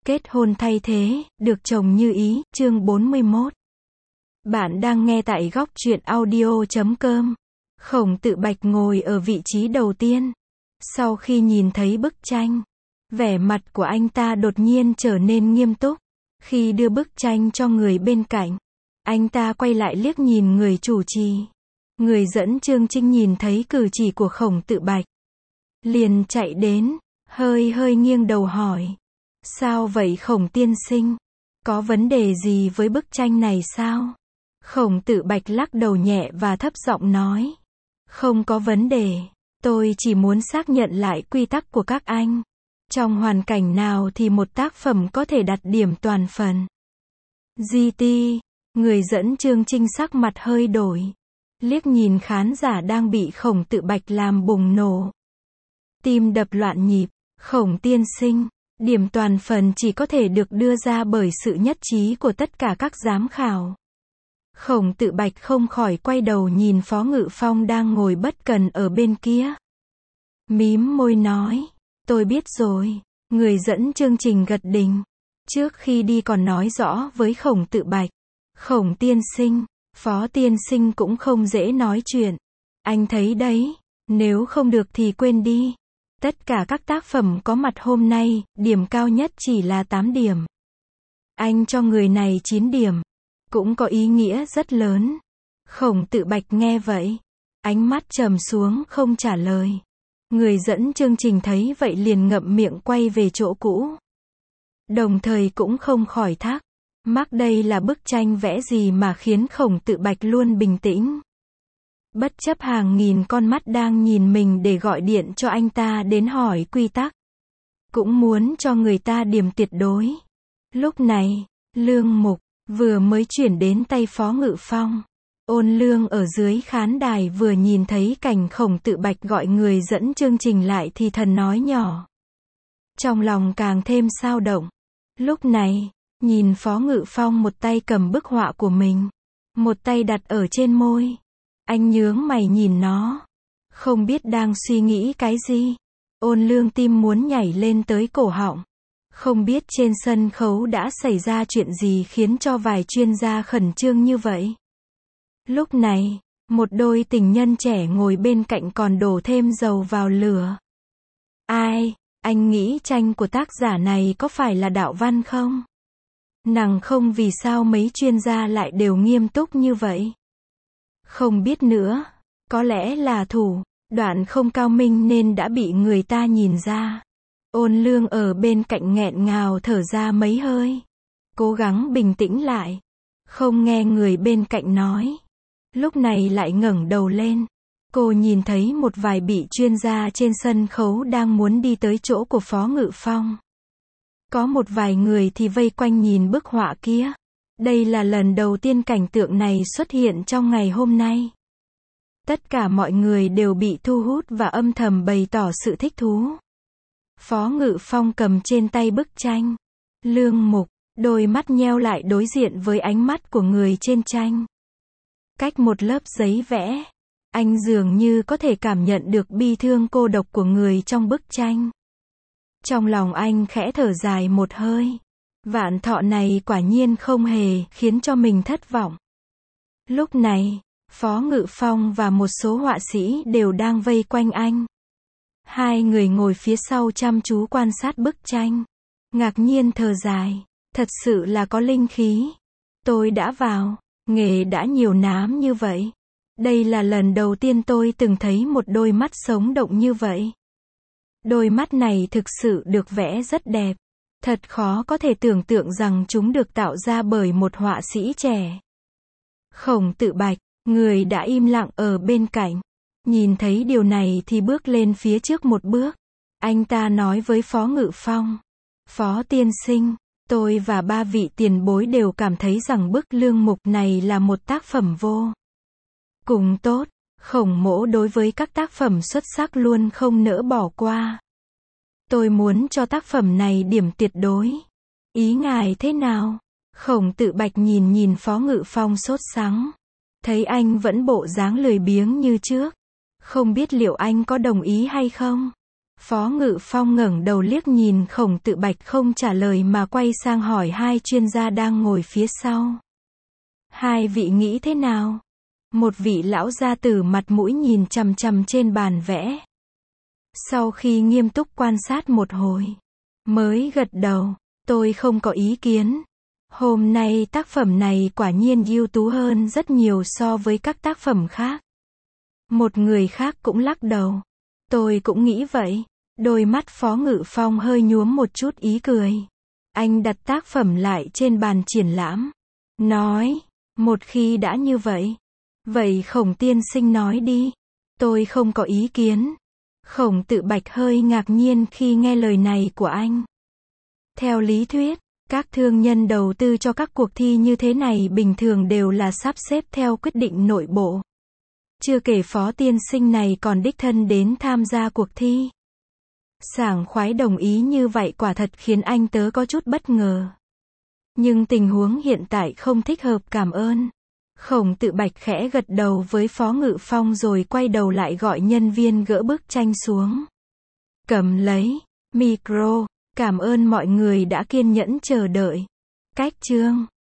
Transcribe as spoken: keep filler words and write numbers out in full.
Kết hôn thay thế, được chồng như ý, chương bốn mươi mốt. Bạn đang nghe tại góc truyện audio chấm com. Khổng Tự Bạch ngồi ở vị trí đầu tiên. Sau khi nhìn thấy bức tranh, vẻ mặt của anh ta đột nhiên trở nên nghiêm túc. Khi đưa bức tranh cho người bên cạnh, anh ta quay lại liếc nhìn người chủ trì. Người dẫn chương trình nhìn thấy cử chỉ của Khổng Tự Bạch, liền chạy đến, hơi hơi nghiêng đầu hỏi. Sao vậy Khổng tiên sinh? Có vấn đề gì với bức tranh này sao? Khổng Tự Bạch lắc đầu nhẹ và thấp giọng nói. Không có vấn đề. Tôi chỉ muốn xác nhận lại quy tắc của các anh. Trong hoàn cảnh nào thì một tác phẩm có thể đạt điểm toàn phần? giê tê, người dẫn chương trình sắc mặt hơi đổi. Liếc nhìn khán giả đang bị Khổng Tự Bạch làm bùng nổ. Tim đập loạn nhịp. Khổng tiên sinh, điểm toàn phần chỉ có thể được đưa ra bởi sự nhất trí của tất cả các giám khảo. Khổng Tự Bạch không khỏi quay đầu nhìn Phó Ngự Phong đang ngồi bất cần ở bên kia. Mím môi nói, tôi biết rồi. Người dẫn chương trình gật đình. Trước khi đi còn nói rõ với Khổng Tự Bạch. Khổng tiên sinh, Phó tiên sinh cũng không dễ nói chuyện. Anh thấy đấy, nếu không được thì quên đi. Tất cả các tác phẩm có mặt hôm nay, điểm cao nhất chỉ là tám điểm. Anh cho người này chín điểm. Cũng có ý nghĩa rất lớn. Khổng Tự Bạch nghe vậy, ánh mắt trầm xuống không trả lời. Người dẫn chương trình thấy vậy liền ngậm miệng quay về chỗ cũ. Đồng thời cũng không khỏi thắc mắc đây là bức tranh vẽ gì mà khiến Khổng Tự Bạch luôn bình tĩnh. Bất chấp hàng nghìn con mắt đang nhìn mình để gọi điện cho anh ta đến hỏi quy tắc. Cũng muốn cho người ta điểm tuyệt đối. Lúc này, Lương Mục vừa mới chuyển đến tay Phó Ngự Phong. Ôn Lương ở dưới khán đài vừa nhìn thấy cảnh Khổng Tự Bạch gọi người dẫn chương trình lại thì thần nói nhỏ. Trong lòng càng thêm xao động. Lúc này, nhìn Phó Ngự Phong một tay cầm bức họa của mình, một tay đặt ở trên môi. Anh nhướng mày nhìn nó, không biết đang suy nghĩ cái gì. Ôn Lương tim muốn nhảy lên tới cổ họng. Không biết trên sân khấu đã xảy ra chuyện gì khiến cho vài chuyên gia khẩn trương như vậy. Lúc này, một đôi tình nhân trẻ ngồi bên cạnh còn đổ thêm dầu vào lửa. Ai, anh nghĩ tranh của tác giả này có phải là đạo văn không? Nàng không, vì sao mấy chuyên gia lại đều nghiêm túc như vậy? Không biết nữa, có lẽ là thủ đoạn không cao minh nên đã bị người ta nhìn ra. Ôn Lương ở bên cạnh nghẹn ngào thở ra mấy hơi. Cố gắng bình tĩnh lại. Không nghe người bên cạnh nói. Lúc này lại ngẩng đầu lên. Cô nhìn thấy một vài vị chuyên gia trên sân khấu đang muốn đi tới chỗ của Phó Ngự Phong. Có một vài người thì vây quanh nhìn bức họa kia. Đây là lần đầu tiên cảnh tượng này xuất hiện trong ngày hôm nay. Tất cả mọi người đều bị thu hút và âm thầm bày tỏ sự thích thú. Phó Ngự Phong cầm trên tay bức tranh. Lương Mục, đôi mắt nheo lại đối diện với ánh mắt của người trên tranh. Cách một lớp giấy vẽ, anh dường như có thể cảm nhận được bi thương cô độc của người trong bức tranh. Trong lòng anh khẽ thở dài một hơi. Vạn thọ này quả nhiên không hề khiến cho mình thất vọng. Lúc này, Phó Ngự Phong và một số họa sĩ đều đang vây quanh anh. Hai người ngồi phía sau chăm chú quan sát bức tranh. Ngạc nhiên thở dài. Thật sự là có linh khí. Tôi đã vào nghề đã nhiều năm như vậy. Đây là lần đầu tiên tôi từng thấy một đôi mắt sống động như vậy. Đôi mắt này thực sự được vẽ rất đẹp. Thật khó có thể tưởng tượng rằng chúng được tạo ra bởi một họa sĩ trẻ. Khổng Tự Bạch, người đã im lặng ở bên cạnh, nhìn thấy điều này thì bước lên phía trước một bước. Anh ta nói với Phó Ngự Phong. Phó tiên sinh, tôi và ba vị tiền bối đều cảm thấy rằng bức Lương Mục này là một tác phẩm vô cùng tốt. Khổng mỗ đối với các tác phẩm xuất sắc luôn không nỡ bỏ qua. Tôi muốn cho tác phẩm này điểm tuyệt đối. Ý ngài thế nào? Khổng Tự Bạch nhìn nhìn Phó Ngự Phong sốt sắng. Thấy anh vẫn bộ dáng lười biếng như trước. Không biết liệu anh có đồng ý hay không? Phó Ngự Phong ngẩng đầu liếc nhìn Khổng Tự Bạch không trả lời mà quay sang hỏi hai chuyên gia đang ngồi phía sau. Hai vị nghĩ thế nào? Một vị lão gia tử mặt mũi nhìn chằm chằm trên bàn vẽ. Sau khi nghiêm túc quan sát một hồi, mới gật đầu, tôi không có ý kiến. Hôm nay tác phẩm này quả nhiên ưu tú hơn rất nhiều so với các tác phẩm khác. Một người khác cũng lắc đầu. Tôi cũng nghĩ vậy. Đôi mắt Phó Ngự Phong hơi nhuốm một chút ý cười. Anh đặt tác phẩm lại trên bàn triển lãm. Nói, một khi đã như vậy. Vậy Khổng tiên sinh nói đi. Tôi không có ý kiến. Khổng Tự Bạch hơi ngạc nhiên khi nghe lời này của anh. Theo lý thuyết, các thương nhân đầu tư cho các cuộc thi như thế này bình thường đều là sắp xếp theo quyết định nội bộ. Chưa kể Phó tiên sinh này còn đích thân đến tham gia cuộc thi. Sảng khoái đồng ý như vậy quả thật khiến anh tớ có chút bất ngờ. Nhưng tình huống hiện tại không thích hợp, cảm ơn. Khổng Tự Bạch khẽ gật đầu với Phó Ngự Phong rồi quay đầu lại gọi nhân viên gỡ bức tranh xuống. Cầm lấy micro, cảm ơn mọi người đã kiên nhẫn chờ đợi. Cách chương